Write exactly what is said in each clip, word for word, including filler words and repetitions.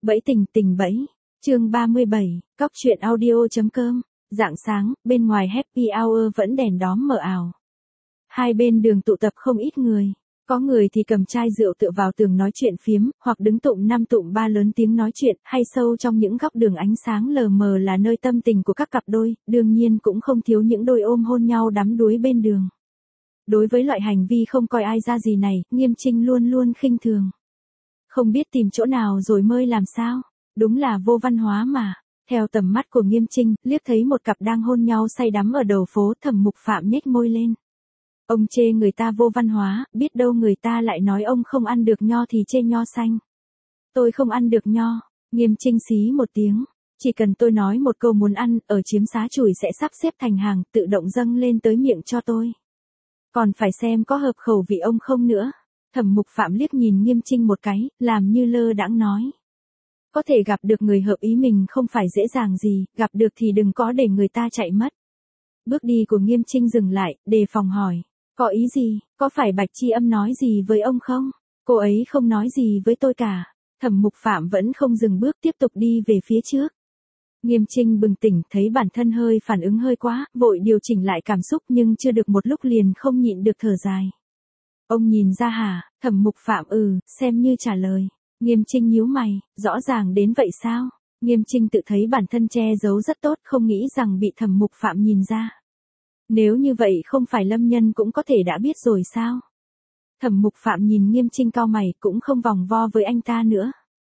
Bẫy tình tình bẫy. Chương ba mươi bảy, cóc truyện audio.com. Rạng sáng, bên ngoài happy hour vẫn đèn đóm mờ ảo. Hai bên đường tụ tập không ít người. Có người thì cầm chai rượu tựa vào tường nói chuyện phiếm, hoặc đứng tụng năm tụng ba lớn tiếng nói chuyện, hay sâu trong những góc đường ánh sáng lờ mờ là nơi tâm tình của các cặp đôi, đương nhiên cũng không thiếu những đôi ôm hôn nhau đắm đuối bên đường. Đối với loại hành vi không coi ai ra gì này, Nghiêm Trinh luôn luôn khinh thường. Không biết tìm chỗ nào rồi mới làm sao, đúng là vô văn hóa mà. Theo tầm mắt của Nghiêm Trinh, liếc thấy một cặp đang hôn nhau say đắm ở đầu phố, Thẩm Mục Phạm nhếch môi lên. Ông chê người ta vô văn hóa, biết đâu người ta lại nói ông không ăn được nho thì chê nho xanh. Tôi không ăn được nho, Nghiêm Trinh xí một tiếng. Chỉ cần tôi nói một câu muốn ăn, ở chiếm xá chùi sẽ sắp xếp thành hàng, tự động dâng lên tới miệng cho tôi. Còn phải xem có hợp khẩu vị ông không nữa. Thẩm Mục Phạm liếc nhìn Nghiêm Trinh một cái, làm như lơ đãng nói. Có thể gặp được người hợp ý mình không phải dễ dàng gì, gặp được thì đừng có để người ta chạy mất. Bước đi của Nghiêm Trinh dừng lại, đề phòng hỏi. Có ý gì, có phải Bạch Chi Âm nói gì với ông không? Cô ấy không nói gì với tôi cả. Thẩm Mục Phạm vẫn không dừng bước, tiếp tục đi về phía trước. Nghiêm Trinh bừng tỉnh, thấy bản thân hơi phản ứng hơi quá, vội điều chỉnh lại cảm xúc, nhưng chưa được một lúc liền không nhịn được thở dài. Ông nhìn ra hả? Thẩm Mục Phạm ừ, xem như trả lời. Nghiêm Trinh nhíu mày, rõ ràng đến vậy sao? Nghiêm Trinh tự thấy bản thân che giấu rất tốt, không nghĩ rằng bị Thẩm Mục Phạm nhìn ra. Nếu như vậy không phải Lâm Nhân cũng có thể đã biết rồi sao? Thẩm Mục Phạm nhìn Nghiêm Trinh cau mày, cũng không vòng vo với anh ta nữa.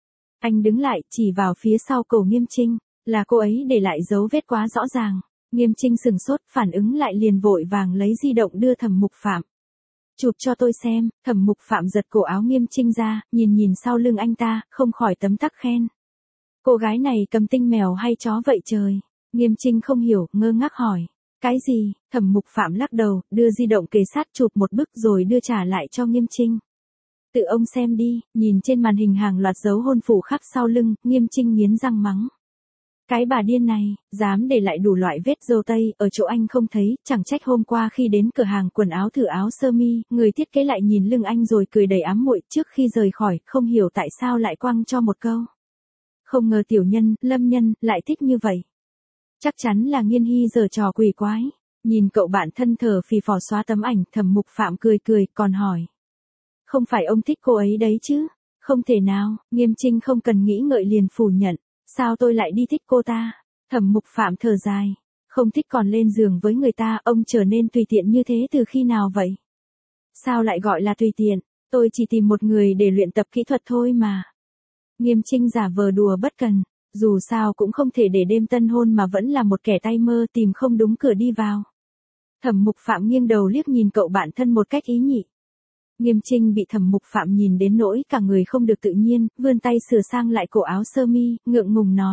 Anh đứng lại, chỉ vào phía sau cổ Nghiêm Trinh, là cô ấy để lại dấu vết quá rõ ràng. Nghiêm Trinh sừng sốt, phản ứng lại liền vội vàng lấy di động đưa Thẩm Mục Phạm. Chụp cho tôi xem. Thẩm Mục Phạm giật cổ áo Nghiêm Trinh ra, nhìn nhìn sau lưng anh ta, không khỏi tấm tắc khen. Cô gái này cầm tinh mèo hay chó vậy trời? Nghiêm Trinh không hiểu, ngơ ngác hỏi. Cái gì? Thẩm Mục Phạm lắc đầu, đưa di động kề sát chụp một bức rồi đưa trả lại cho Nghiêm Trinh. Tự ông xem đi. Nhìn trên màn hình hàng loạt dấu hôn phủ khắp sau lưng, Nghiêm Trinh nghiến răng mắng. Cái bà điên này, dám để lại đủ loại vết dâu tây, ở chỗ anh không thấy, chẳng trách hôm qua khi đến cửa hàng quần áo thử áo sơ mi, người thiết kế lại nhìn lưng anh rồi cười đầy ám muội, trước khi rời khỏi, không hiểu tại sao lại quăng cho một câu. Không ngờ tiểu nhân, Lâm Nhân, lại thích như vậy. Chắc chắn là Nghiên Hy giở trò quỷ quái. Nhìn cậu bạn thân thờ phì phò xóa tấm ảnh, Thẩm Mục Phạm cười cười, còn hỏi. Không phải ông thích cô ấy đấy chứ? Không thể nào, Nghiêm Trinh không cần nghĩ ngợi liền phủ nhận. Sao tôi lại đi thích cô ta? Thẩm Mục Phạm thở dài. Không thích còn lên giường với người ta, ông trở nên tùy tiện như thế từ khi nào vậy? Sao lại gọi là tùy tiện? Tôi chỉ tìm một người để luyện tập kỹ thuật thôi mà. Nghiêm Trinh giả vờ đùa bất cần. Dù sao cũng không thể để đêm tân hôn mà vẫn là một kẻ tay mơ, tìm không đúng cửa đi vào. Thẩm Mục Phạm nghiêng đầu liếc nhìn cậu bạn thân một cách ý nhị. Nghiêm Trinh bị Thẩm Mục Phạm nhìn đến nỗi cả người không được tự nhiên, vươn tay sửa sang lại cổ áo sơ mi, ngượng ngùng nói.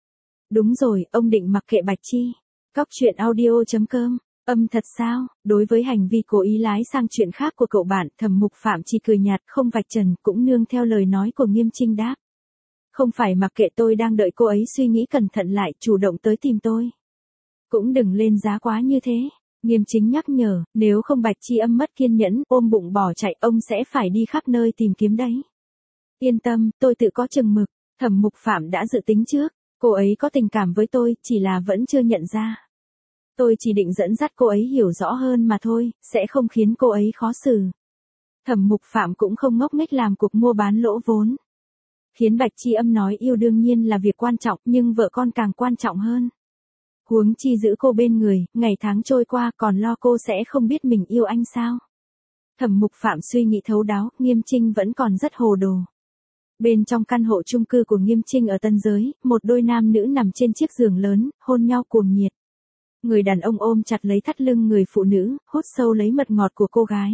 Đúng rồi, ông định mặc kệ Bạch Chi. Cóc truyện audio.com. Âm thật sao? Đối với hành vi cố ý lái sang chuyện khác của cậu bạn, Thẩm Mục Phạm chỉ cười nhạt, không vạch trần, cũng nương theo lời nói của Nghiêm Trinh đáp. Không phải mặc kệ, tôi đang đợi cô ấy suy nghĩ cẩn thận lại, chủ động tới tìm tôi. Cũng đừng lên giá quá như thế. Nghiêm Chính nhắc nhở, nếu không Bạch Chi Âm mất kiên nhẫn, ôm bụng bỏ chạy, ông sẽ phải đi khắp nơi tìm kiếm đấy. Yên tâm, tôi tự có chừng mực. Thẩm Mục Phạm đã dự tính trước, cô ấy có tình cảm với tôi, chỉ là vẫn chưa nhận ra. Tôi chỉ định dẫn dắt cô ấy hiểu rõ hơn mà thôi, sẽ không khiến cô ấy khó xử. Thẩm Mục Phạm cũng không ngốc nghếch làm cuộc mua bán lỗ vốn. Khiến Bạch Chi Âm nói yêu đương nhiên là việc quan trọng, nhưng vợ con càng quan trọng hơn. Huống chi giữ cô bên người, ngày tháng trôi qua còn lo cô sẽ không biết mình yêu anh sao. Thẩm Mục Phạm suy nghĩ thấu đáo, Nghiêm Trinh vẫn còn rất hồ đồ. Bên trong căn hộ chung cư của Nghiêm Trinh ở Tân Giới, một đôi nam nữ nằm trên chiếc giường lớn, hôn nhau cuồng nhiệt. Người đàn ông ôm chặt lấy thắt lưng người phụ nữ, hút sâu lấy mật ngọt của cô gái.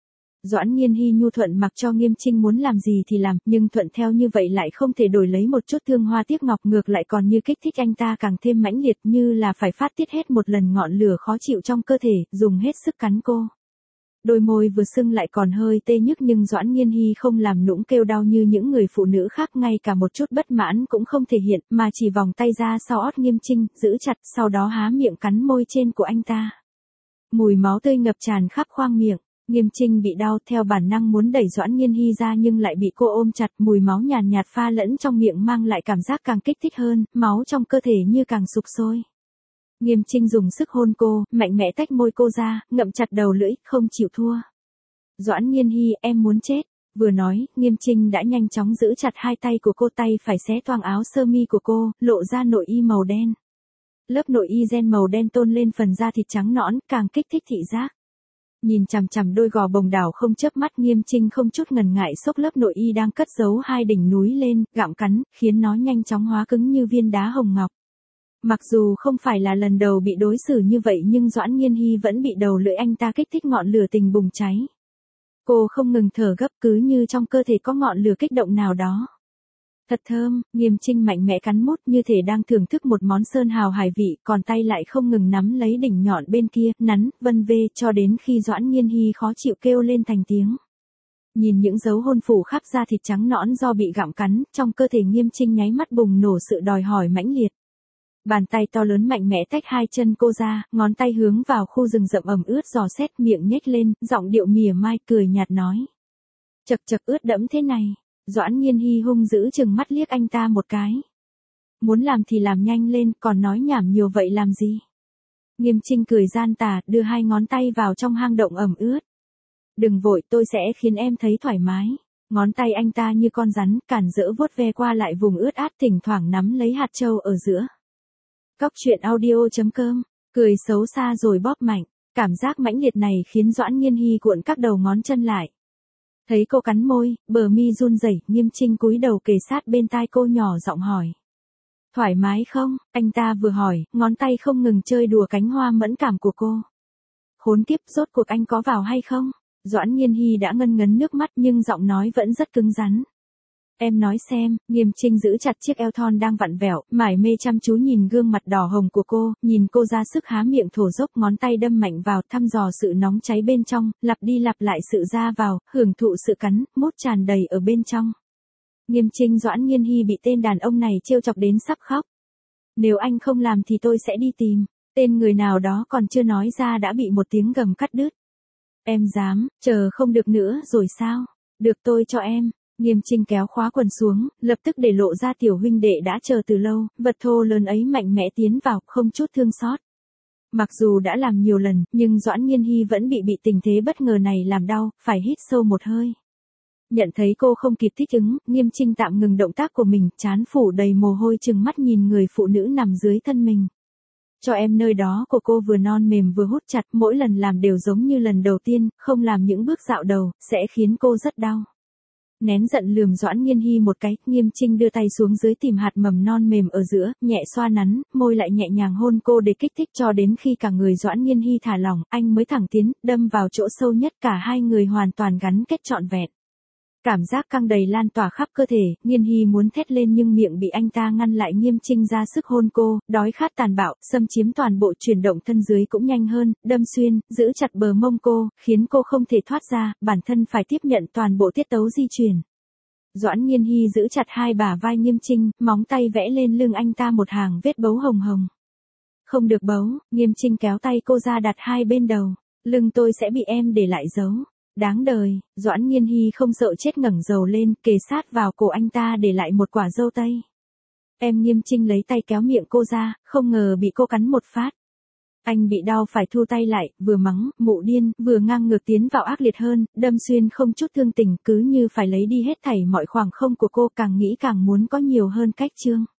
Doãn Nghiên Hy nhu thuận mặc cho Nghiêm Trinh muốn làm gì thì làm, nhưng thuận theo như vậy lại không thể đổi lấy một chút thương hoa tiếc ngọc, ngược lại còn như kích thích anh ta càng thêm mãnh liệt, như là phải phát tiết hết một lần ngọn lửa khó chịu trong cơ thể, dùng hết sức cắn cô. Đôi môi vừa sưng lại còn hơi tê nhức, nhưng Doãn Nghiên Hy không làm nũng kêu đau như những người phụ nữ khác, ngay cả một chút bất mãn cũng không thể hiện, mà chỉ vòng tay ra sau ót Nghiêm Trinh, giữ chặt, sau đó há miệng cắn môi trên của anh ta. Mùi máu tươi ngập tràn khắp khoang miệng. Nghiêm Trinh bị đau theo bản năng muốn đẩy Doãn Nghiên Hy ra nhưng lại bị cô ôm chặt, mùi máu nhàn nhạt pha lẫn trong miệng mang lại cảm giác càng kích thích hơn, máu trong cơ thể như càng sục sôi. Nghiêm Trinh dùng sức hôn cô, mạnh mẽ tách môi cô ra, ngậm chặt đầu lưỡi, không chịu thua. Doãn Nghiên Hy, em muốn chết. Vừa nói, Nghiêm Trinh đã nhanh chóng giữ chặt hai tay của cô, tay phải xé toang áo sơ mi của cô, lộ ra nội y màu đen. Lớp nội y ren màu đen tôn lên phần da thịt trắng nõn, càng kích thích thị giác. Nhìn chằm chằm đôi gò bồng đảo không chớp mắt, Nghiêm Trinh không chút ngần ngại xốc lớp nội y đang cất giấu hai đỉnh núi lên, gặm cắn, khiến nó nhanh chóng hóa cứng như viên đá hồng ngọc. Mặc dù không phải là lần đầu bị đối xử như vậy nhưng Doãn Nghiên Hy vẫn bị đầu lưỡi anh ta kích thích, ngọn lửa tình bùng cháy. Cô không ngừng thở gấp, cứ như trong cơ thể có ngọn lửa kích động nào đó. Thật thơm, Nghiêm Trinh mạnh mẽ cắn mút như thể đang thưởng thức một món sơn hào hải vị, còn tay lại không ngừng nắm lấy đỉnh nhọn bên kia, nắn, vân vê cho đến khi Doãn Nghiên Hy khó chịu kêu lên thành tiếng. Nhìn những dấu hôn phủ khắp da thịt trắng nõn do bị gặm cắn, trong cơ thể Nghiêm Trinh nháy mắt bùng nổ sự đòi hỏi mãnh liệt. Bàn tay to lớn mạnh mẽ tách hai chân cô ra, ngón tay hướng vào khu rừng rậm ẩm ướt dò xét, miệng nhếch lên, giọng điệu mỉa mai cười nhạt nói. Chật chật, ướt đẫm thế này. Doãn Nghiên Hy hung dữ chừng mắt liếc anh ta một cái. Muốn làm thì làm nhanh lên, còn nói nhảm nhiều vậy làm gì? Nghiêm Trinh cười gian tà, đưa hai ngón tay vào trong hang động ẩm ướt. Đừng vội, tôi sẽ khiến em thấy thoải mái. Ngón tay anh ta như con rắn, cản rỡ vuốt ve qua lại vùng ướt át, thỉnh thoảng nắm lấy hạt châu ở giữa. Cóc truyện audio chấm com, cười xấu xa rồi bóp mạnh. Cảm giác mãnh liệt này khiến Doãn Nghiên Hy cuộn các đầu ngón chân lại. Thấy cô cắn môi, bờ mi run rẩy, Nghiêm Trinh cúi đầu kề sát bên tai cô nhỏ giọng hỏi. Thoải mái không? Anh ta vừa hỏi, ngón tay không ngừng chơi đùa cánh hoa mẫn cảm của cô. Khốn kiếp, rốt cuộc anh có vào hay không? Doãn Nghiên Hy đã ngân ngấn nước mắt nhưng giọng nói vẫn rất cứng rắn. Em nói xem. Nghiêm Trinh giữ chặt chiếc eo thon đang vặn vẹo, mải mê chăm chú nhìn gương mặt đỏ hồng của cô, nhìn cô ra sức há miệng thổ dốc, ngón tay đâm mạnh vào, thăm dò sự nóng cháy bên trong, lặp đi lặp lại sự ra vào, hưởng thụ sự cắn, mút tràn đầy ở bên trong. Nghiêm Trinh, Doãn Nghiên Hy bị tên đàn ông này trêu chọc đến sắp khóc. Nếu anh không làm thì tôi sẽ đi tìm. Tên người nào đó còn chưa nói ra đã bị một tiếng gầm cắt đứt. Em dám, chờ không được nữa rồi sao? Được, tôi cho em. Nghiêm Trinh kéo khóa quần xuống, lập tức để lộ ra tiểu huynh đệ đã chờ từ lâu, vật thô lớn ấy mạnh mẽ tiến vào, không chút thương xót. Mặc dù đã làm nhiều lần, nhưng Doãn Nghiên Hy vẫn bị bị tình thế bất ngờ này làm đau, phải hít sâu một hơi. Nhận thấy cô không kịp thích ứng, Nghiêm Trinh tạm ngừng động tác của mình, trán phủ đầy mồ hôi chừng mắt nhìn người phụ nữ nằm dưới thân mình. Cho em, nơi đó của cô vừa non mềm vừa hút chặt, mỗi lần làm đều giống như lần đầu tiên, không làm những bước dạo đầu, sẽ khiến cô rất đau. Nén giận lườm Doãn Nghiên Hy một cái, Nghiêm Trinh đưa tay xuống dưới tìm hạt mầm non mềm ở giữa, nhẹ xoa nắn, môi lại nhẹ nhàng hôn cô để kích thích cho đến khi cả người Doãn Nghiên Hy thả lỏng, anh mới thẳng tiến, đâm vào chỗ sâu nhất, cả hai người hoàn toàn gắn kết trọn vẹn. Cảm giác căng đầy lan tỏa khắp cơ thể, Nghiên Hy muốn thét lên nhưng miệng bị anh ta ngăn lại. Nghiêm Trinh ra sức hôn cô, đói khát tàn bạo, xâm chiếm toàn bộ, chuyển động thân dưới cũng nhanh hơn, đâm xuyên, giữ chặt bờ mông cô, khiến cô không thể thoát ra, bản thân phải tiếp nhận toàn bộ tiết tấu di chuyển. Doãn Nghiên Hy giữ chặt hai bả vai Nghiêm Trinh, móng tay vẽ lên lưng anh ta một hàng vết bấu hồng hồng. Không được bấu, Nghiêm Trinh kéo tay cô ra đặt hai bên đầu. Lưng tôi sẽ bị em để lại dấu. Đáng đời. Doãn Nghiên Hy không sợ chết ngẩng đầu lên, kề sát vào cổ anh ta để lại một quả dâu tây. Em. Nghiêm Trinh lấy tay kéo miệng cô ra, không ngờ bị cô cắn một phát. Anh bị đau phải thu tay lại, vừa mắng, mụ điên, vừa ngang ngược tiến vào ác liệt hơn, đâm xuyên không chút thương tình, cứ như phải lấy đi hết thảy mọi khoảng không của cô, càng nghĩ càng muốn có nhiều hơn cách chương.